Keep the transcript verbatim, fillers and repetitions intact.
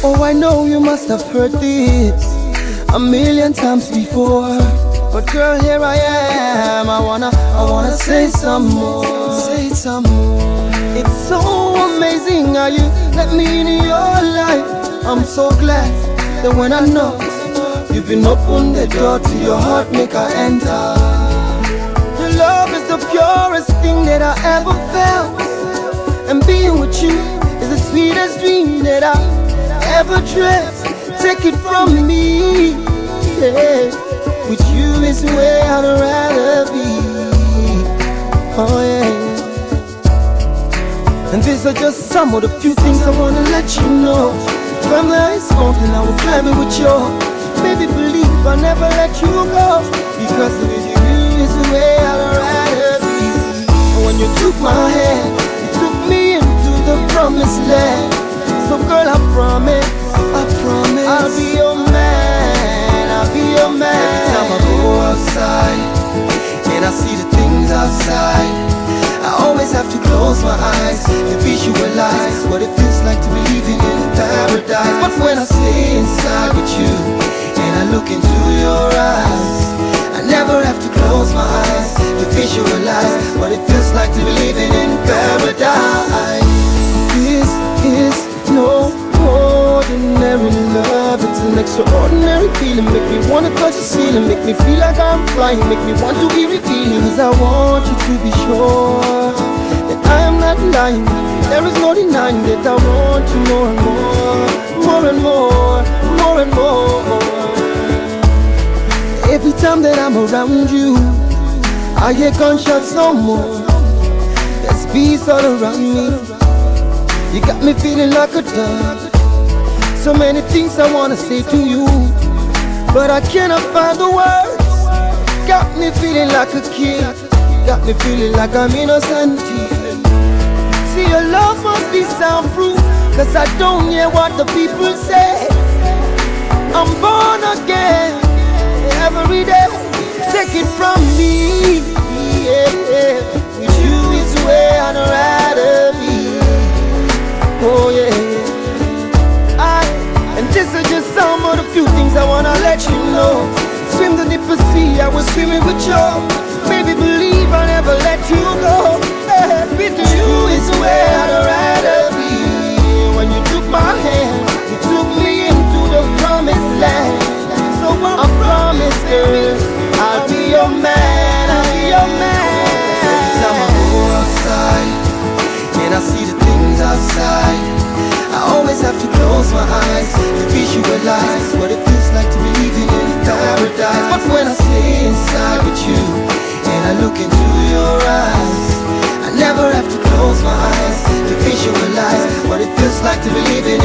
Oh, I know you must have heard this a million times before, but girl, here I am. I wanna, I wanna say some more, say some more. It's so amazing how you let me in your life. I'm so glad that when I knock, you've been open the door to your heart, make I enter. Your love is the purest thing that I ever felt, and being with you is the sweetest dream that I ever dreamt. Take it from me, yeah. With you is where I'd rather be. Oh yeah. And these are just some of the few things I wanna let you know. If I'm the ice mountain, I will climb it with you. Baby, believe I'll never let you go, because with you is where I'd rather be. And when you took my hand, you took me into the promised land. So girl, I promise, I promise, I'll be your man, I'll be your man. Every time I go outside and I see the things outside, I always have to close my eyes to visualize what it feels like to be living in paradise. But when I stay inside with you and I look into your eyes, I never have to close my eyes to visualize what it feels like to be living in paradise. This is no ordinary love, it's an extraordinary feeling. Make me wanna touch the ceiling, make me feel like I'm flying, make me want to be revealing. Cause I want you to be sure that I am not lying. There is no denying that I want you more and more, more and more, more and more. Every time that I'm around you, I hear gunshots no more. There's peace all around me. You got me feeling like a dove. So many things I wanna say to you, but I cannot find the words. Got me feeling like a kid, got me feeling like I'm innocent. See, your love must be soundproof, cause I don't hear what the people say. I'm born again every day. Take it from me, yeah. With you is where I'd rather be. Oh yeah, I, and this is just some of the few things I wanna let you know. Swim the deeper sea, I was swimming with you. Baby, believe I'll never let you go. Hey, with you is where I'd rather be. When you took my hand, you took me into the promised land. So I promise, girl, I'll be your man, I'll be your man. Every time I go outside and I see the things outside, I always have to close my eyes to visualize what it feels like to be living in paradise. But when I stay inside with you and I look into your eyes, I never have to close my eyes to visualize what it feels like to be living